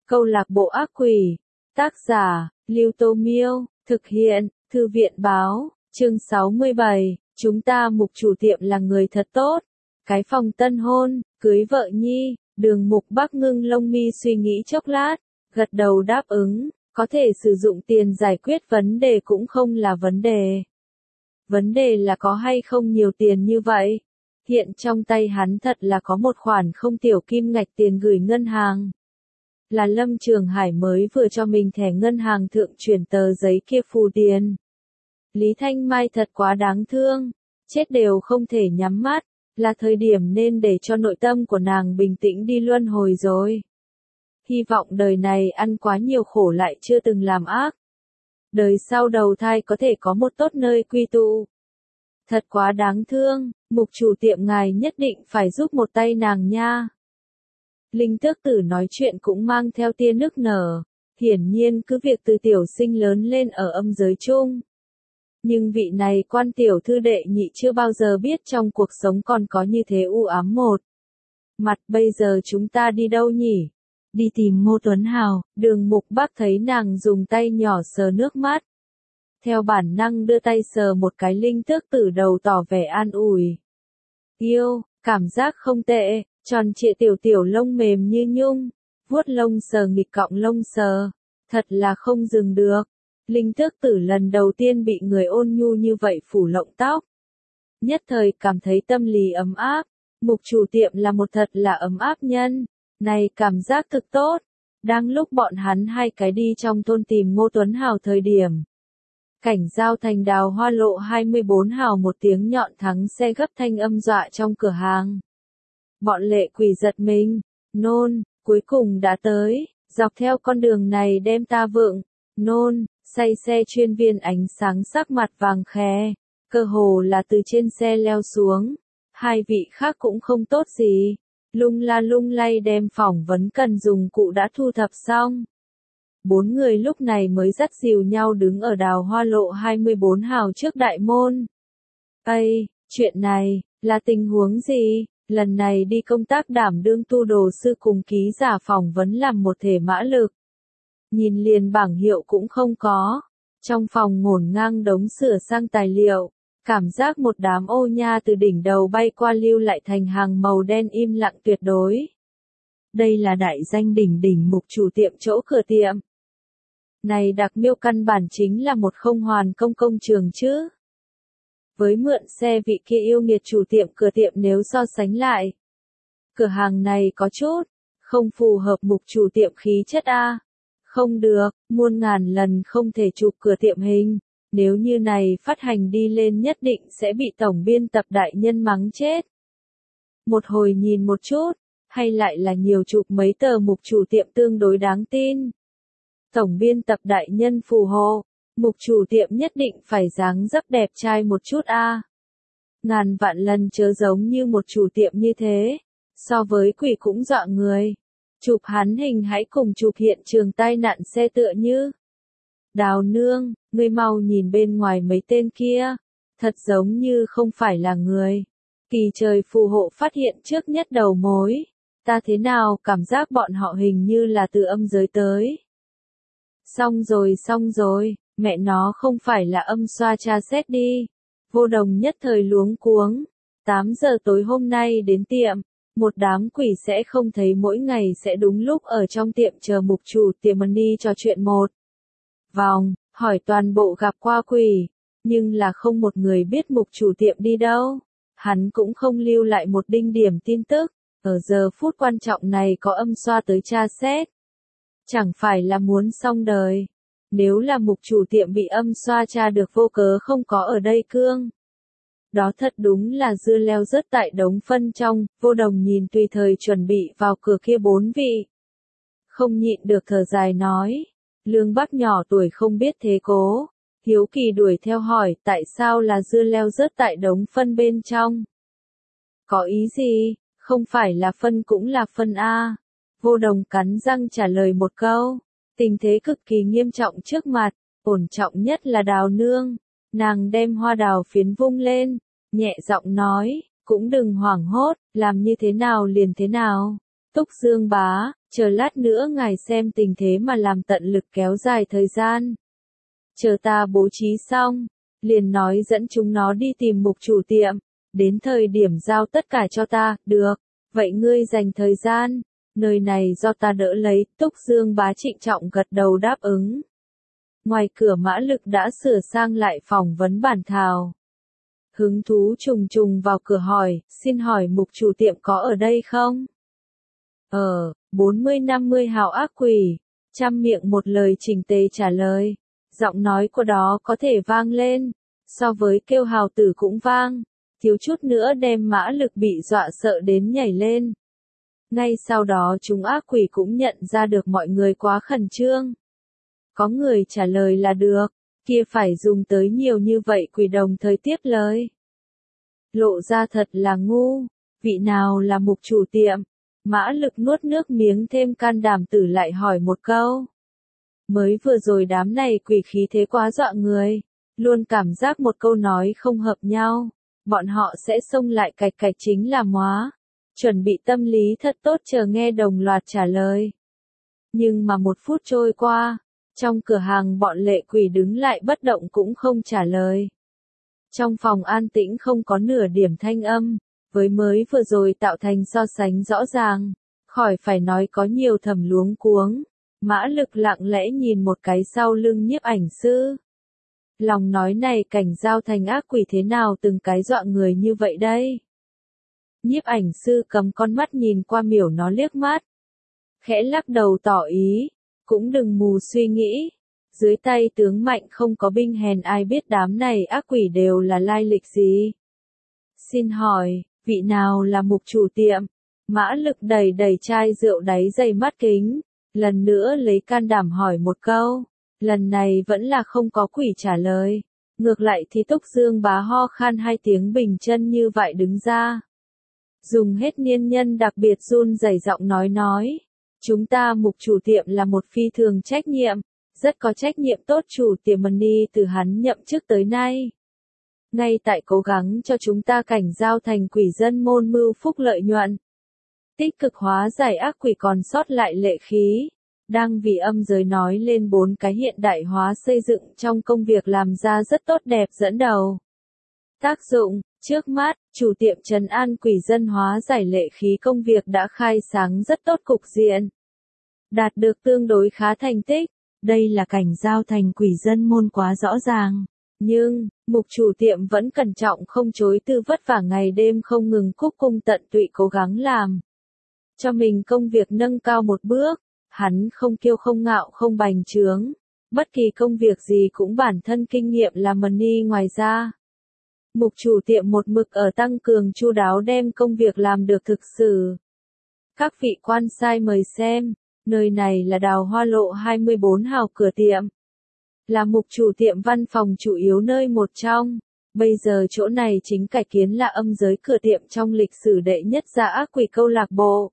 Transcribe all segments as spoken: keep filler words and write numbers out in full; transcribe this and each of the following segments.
Câu lạc bộ ác quỷ. Tác giả, Lưu Tô Miêu. Thực hiện, Thư viện Báo. Chương sáu mươi bảy. Chúng ta Mục chủ tiệm là người thật tốt. Cái phòng tân hôn, cưới vợ nhi. Đường Mục Bắc ngưng lông mi suy nghĩ chốc lát. Gật đầu đáp ứng. Có thể sử dụng tiền giải quyết vấn đề cũng không là vấn đề. Vấn đề là có hay không nhiều tiền như vậy. Hiện trong tay hắn thật là có một khoản không tiểu kim ngạch tiền gửi ngân hàng. Là Lâm Trường Hải mới vừa cho mình thẻ ngân hàng thượng chuyển tờ giấy kia phù tiền. Lý Thanh Mai thật quá đáng thương. Chết đều không thể nhắm mắt. Là thời điểm nên để cho nội tâm của nàng bình tĩnh đi luân hồi rồi. Hy vọng đời này ăn quá nhiều khổ lại chưa từng làm ác. Đời sau đầu thai có thể có một tốt nơi quy tụ. Thật quá đáng thương, Mục chủ tiệm ngài nhất định phải giúp một tay nàng nha. Linh Tước Tử nói chuyện cũng mang theo tia nức nở. Hiển nhiên cứ việc từ tiểu sinh lớn lên ở âm giới chung. Nhưng vị này quan tiểu thư đệ nhị chưa bao giờ biết trong cuộc sống còn có như thế u ám một. Mặt bây giờ chúng ta đi đâu nhỉ? Đi tìm Ngô Tuấn Hào. Đường Mục Bắc thấy nàng dùng tay nhỏ sờ nước mắt. Theo bản năng đưa tay sờ một cái Linh Tước Tử đầu tỏ vẻ an ủi. Yêu, cảm giác không tệ, tròn trịa tiểu tiểu lông mềm như nhung, vuốt lông sờ nghịch cọng lông sờ, thật là không dừng được. Linh Tước Tử lần đầu tiên bị người ôn nhu như vậy phủ lộng tóc. Nhất thời cảm thấy tâm lý ấm áp, Mục chủ tiệm là một thật là ấm áp nhân, này cảm giác thực tốt. Đang lúc bọn hắn hai cái đi trong thôn tìm Ngô Tuấn Hào thời điểm. Cảnh giao thành Đào Hoa lộ hai mươi bốn hào một tiếng nhọn thắng xe gấp thanh âm dọa trong cửa hàng. Bọn lệ quỷ giật mình, nôn, cuối cùng đã tới, dọc theo con đường này đem ta vượng, nôn, say xe chuyên viên ánh sáng sắc mặt vàng khè, cơ hồ là từ trên xe leo xuống. Hai vị khác cũng không tốt gì, lung la lung lay đem phỏng vấn cần dùng cụ đã thu thập xong. Bốn người lúc này mới dắt dìu nhau đứng ở Đào Hoa lộ hai mươi bốn hào trước đại môn. Ây, chuyện này, là tình huống gì? Lần này đi công tác đảm đương tu đồ sư cùng ký giả phỏng vấn làm một thể mã lực. Nhìn liền bảng hiệu cũng không có. Trong phòng ngổn ngang đống sửa sang tài liệu. Cảm giác một đám ô nha từ đỉnh đầu bay qua lưu lại thành hàng màu đen im lặng tuyệt đối. Đây là đại danh đỉnh đỉnh Mục chủ tiệm chỗ cửa tiệm. Này đặc miêu căn bản chính là một không hoàn công công trường chứ. Với mượn xe vị kia yêu nghiệt chủ tiệm cửa tiệm nếu so sánh lại. Cửa hàng này có chút, không phù hợp Mục chủ tiệm khí chất a. Không được, muôn ngàn lần không thể chụp cửa tiệm hình. Nếu như này phát hành đi lên nhất định sẽ bị tổng biên tập đại nhân mắng chết. Một hồi nhìn một chút, hay lại là nhiều chụp mấy tờ Mục chủ tiệm tương đối đáng tin. Tổng biên tập đại nhân phù hộ, Mục chủ tiệm nhất định phải dáng dấp đẹp trai một chút a. Ngàn vạn lần chớ giống như một chủ tiệm như thế, so với quỷ cũng dọa người. Chụp hắn hình hãy cùng chụp hiện trường tai nạn xe tựa như. Đào nương, ngươi mau nhìn bên ngoài mấy tên kia, thật giống như không phải là người. Kỳ trời phù hộ phát hiện trước nhất đầu mối, ta thế nào cảm giác bọn họ hình như là từ âm giới tới. Xong rồi xong rồi, mẹ nó không phải là âm xoa tra xét đi. Vô Đồng nhất thời luống cuống. tám giờ tối hôm nay đến tiệm, một đám quỷ sẽ không thấy mỗi ngày sẽ đúng lúc ở trong tiệm chờ Mục chủ tiệm money trò chuyện một vòng, hỏi toàn bộ gặp qua quỷ, nhưng là không một người biết Mục chủ tiệm đi đâu. Hắn cũng không lưu lại một đinh điểm tin tức, ở giờ phút quan trọng này có âm xoa tới tra xét. Chẳng phải là muốn xong đời. Nếu là Mục chủ tiệm bị âm xoa tra được vô cớ không có ở đây cương. Đó thật đúng là dưa leo rớt tại đống phân trong. Vô Đồng nhìn tùy thời chuẩn bị vào cửa kia bốn vị. Không nhịn được thở dài nói. Lương Bắc nhỏ tuổi không biết thế cố. Hiếu kỳ đuổi theo hỏi tại sao là dưa leo rớt tại đống phân bên trong. Có ý gì? Không phải là phân cũng là phân A. Vô Đồng cắn răng trả lời một câu. Tình thế cực kỳ nghiêm trọng trước mặt, ổn trọng nhất là Đào nương. Nàng đem hoa đào phiến vung lên, nhẹ giọng nói, cũng đừng hoảng hốt, làm như thế nào liền thế nào. Túc Dương bá, Chờ lát nữa ngài xem tình thế mà làm tận lực kéo dài thời gian. Chờ ta bố trí xong, liền nói dẫn chúng nó đi tìm mục chủ tiệm, đến thời điểm giao tất cả cho ta, được, vậy ngươi dành thời gian, nơi này do ta đỡ lấy, Túc Dương Bá trịnh trọng gật đầu đáp ứng. Ngoài cửa Mã Lực đã sửa sang lại phỏng vấn bản thảo. Hứng thú trùng trùng vào cửa hỏi, xin hỏi mục chủ tiệm có ở đây không? Ờ, bốn mươi năm mươi hào ác quỷ, trăm miệng một lời chỉnh tề trả lời. Giọng nói của đó có thể vang lên, so với kêu hào tử cũng vang, thiếu chút nữa đem Mã Lực bị dọa sợ đến nhảy lên. Ngay sau đó chúng ác quỷ cũng nhận ra được mọi người quá khẩn trương. Có người trả lời là được, kia phải dùng tới nhiều như vậy quỷ đồng thời tiếp lời. Lộ ra thật là ngu, vị nào là mục chủ tiệm? Mã Lực nuốt nước miếng thêm can đảm tử lại hỏi một câu. Mới vừa rồi đám này quỷ khí thế quá dọa người, luôn cảm giác một câu nói không hợp nhau, bọn họ sẽ xông lại cạch cạch chính là móa. Chuẩn bị tâm lý thật tốt chờ nghe đồng loạt trả lời. Nhưng mà một phút trôi qua, trong cửa hàng bọn lệ quỷ đứng lại bất động cũng không trả lời. Trong phòng an tĩnh không có nửa điểm thanh âm, với mới vừa rồi tạo thành so sánh rõ ràng, khỏi phải nói có nhiều thầm luống cuống. Mã Lực lặng lẽ nhìn một cái sau lưng nhiếp ảnh sư. Lòng nói này cảnh giao thành ác quỷ thế nào từng cái dọa người như vậy đây? Nhiếp ảnh sư cầm con mắt nhìn qua miểu nó liếc mắt. Khẽ lắc đầu tỏ ý, cũng đừng mù suy nghĩ. Dưới tay tướng mạnh không có binh hèn ai biết đám này ác quỷ đều là lai lịch gì. Xin hỏi, vị nào là mục chủ tiệm? Mã Lực đầy đầy chai rượu đáy dày mắt kính. Lần nữa lấy can đảm hỏi một câu. Lần này vẫn là không có quỷ trả lời. Ngược lại thì Túc Dương Bá ho khan hai tiếng bình chân như vậy đứng ra. Dùng hết niên nhân đặc biệt run rẩy giọng nói nói. Chúng ta mục chủ tiệm là một phi thường trách nhiệm, rất có trách nhiệm tốt chủ tiệm Money từ hắn nhậm chức tới nay. Ngay tại cố gắng cho chúng ta cảnh giao thành quỷ dân môn mưu phúc lợi nhuận. Tích cực hóa giải ác quỷ còn sót lại lệ khí. Đang vì âm giới nói lên bốn cái hiện đại hóa xây dựng trong công việc làm ra rất tốt đẹp dẫn đầu. Tác dụng, trước mắt, chủ tiệm trấn an quỷ dân hóa giải lệ khí công việc đã khai sáng rất tốt cục diện. Đạt được tương đối khá thành tích, đây là cảnh giao thành quỷ dân môn quá rõ ràng. Nhưng, mục chủ tiệm vẫn cẩn trọng không chối từ vất vả ngày đêm không ngừng cúc cung tận tụy cố gắng làm. Cho mình công việc nâng cao một bước, hắn không kiêu không ngạo không bành trướng. Bất kỳ công việc gì cũng bản thân kinh nghiệm là money ngoài ra. Mục chủ tiệm một mực ở tăng cường chu đáo đem công việc làm được thực sự. Các vị quan sai mời xem, nơi này là Đào Hoa Lộ hai mươi bốn hào cửa tiệm. Là mục chủ tiệm văn phòng chủ yếu nơi một trong. Bây giờ chỗ này chính cải kiến là âm giới cửa tiệm trong lịch sử đệ nhất gia ác quỷ câu lạc bộ.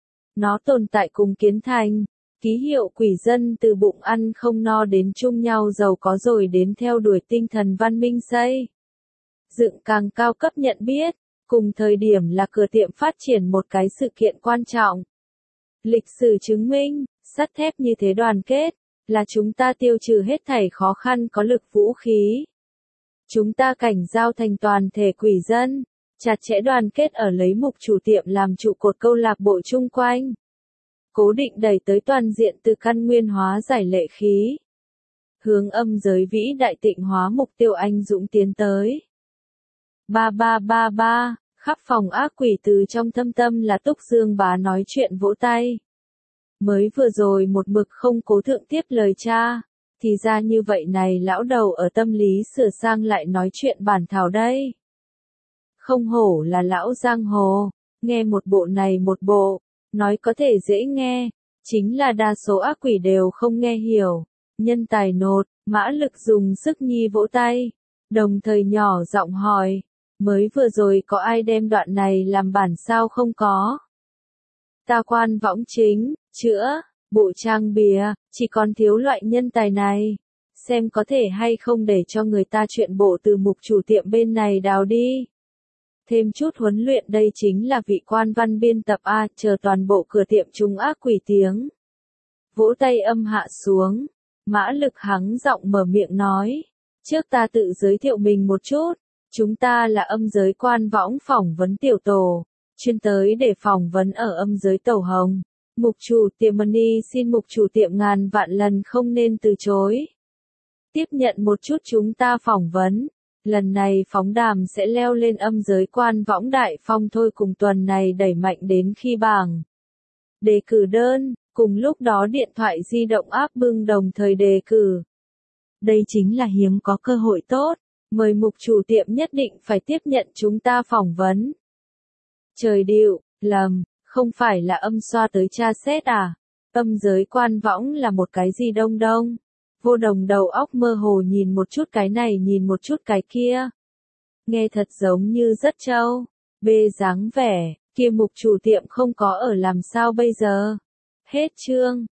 Nó tồn tại cùng kiến thành, ký hiệu quỷ dân từ bụng ăn không no đến chung nhau giàu có rồi đến theo đuổi tinh thần văn minh xây. Dựng càng cao cấp nhận biết, cùng thời điểm là cửa tiệm phát triển một cái sự kiện quan trọng. Lịch sử chứng minh, sắt thép như thế đoàn kết, là chúng ta tiêu trừ hết thảy khó khăn có lực vũ khí. Chúng ta cảnh giao thành toàn thể quỷ dân, chặt chẽ đoàn kết ở lấy mục chủ tiệm làm trụ cột câu lạc bộ chung quanh. Cố định đẩy tới toàn diện từ căn nguyên hóa giải lệ khí. Hướng âm giới vĩ đại tịnh hóa mục tiêu anh dũng tiến tới. Ba ba ba ba, khắp phòng ác quỷ từ trong thâm tâm là Túc Dương Bá nói chuyện vỗ tay. Mới vừa rồi một mực không cố thượng tiếp lời cha, thì ra như vậy này lão đầu ở tâm lý sửa sang lại nói chuyện bản thảo đây. Không hổ là lão giang hồ, nghe một bộ này một bộ, nói có thể dễ nghe, chính là đa số ác quỷ đều không nghe hiểu. Nhân tài nột, Mã Lực dùng sức nhi vỗ tay, đồng thời nhỏ giọng hỏi, mới vừa rồi có ai đem đoạn này làm bản sao không có? Ta quan võng chính, chữa, bộ trang bìa, chỉ còn thiếu loại nhân tài này. Xem có thể hay không để cho người ta chuyện bộ từ mục chủ tiệm bên này đào đi. Thêm chút huấn luyện đây chính là vị quan văn biên tập A, chờ toàn bộ cửa tiệm chúng ác quỷ tiếng. Vỗ tay âm hạ xuống, Mã Lực hắng giọng mở miệng nói. Trước ta tự giới thiệu mình một chút, chúng ta là âm giới quan võng phỏng vấn tiểu tổ, chuyên tới để phỏng vấn ở âm giới tẩu hồng. Mục chủ tiệm Money xin mục chủ tiệm ngàn vạn lần không nên từ chối. Tiếp nhận một chút chúng ta phỏng vấn. Lần này phóng đàm sẽ leo lên âm giới quan võng đại phong thôi, cùng tuần này đẩy mạnh đến khi bảng đề cử đơn, cùng lúc đó điện thoại di động áp bưng đồng thời đề cử. Đây chính là hiếm có cơ hội tốt, mời mục chủ tiệm nhất định phải tiếp nhận chúng ta phỏng vấn. Trời điệu, lầm, không phải là âm xoa tới tra xét à? Âm giới quan võng là một cái gì đông đông? Vô Đồng đầu óc mơ hồ nhìn một chút cái này nhìn một chút cái kia. Nghe thật giống như rất trâu. Bê dáng vẻ, kia mục chủ tiệm không có ở làm sao bây giờ? Hết chương.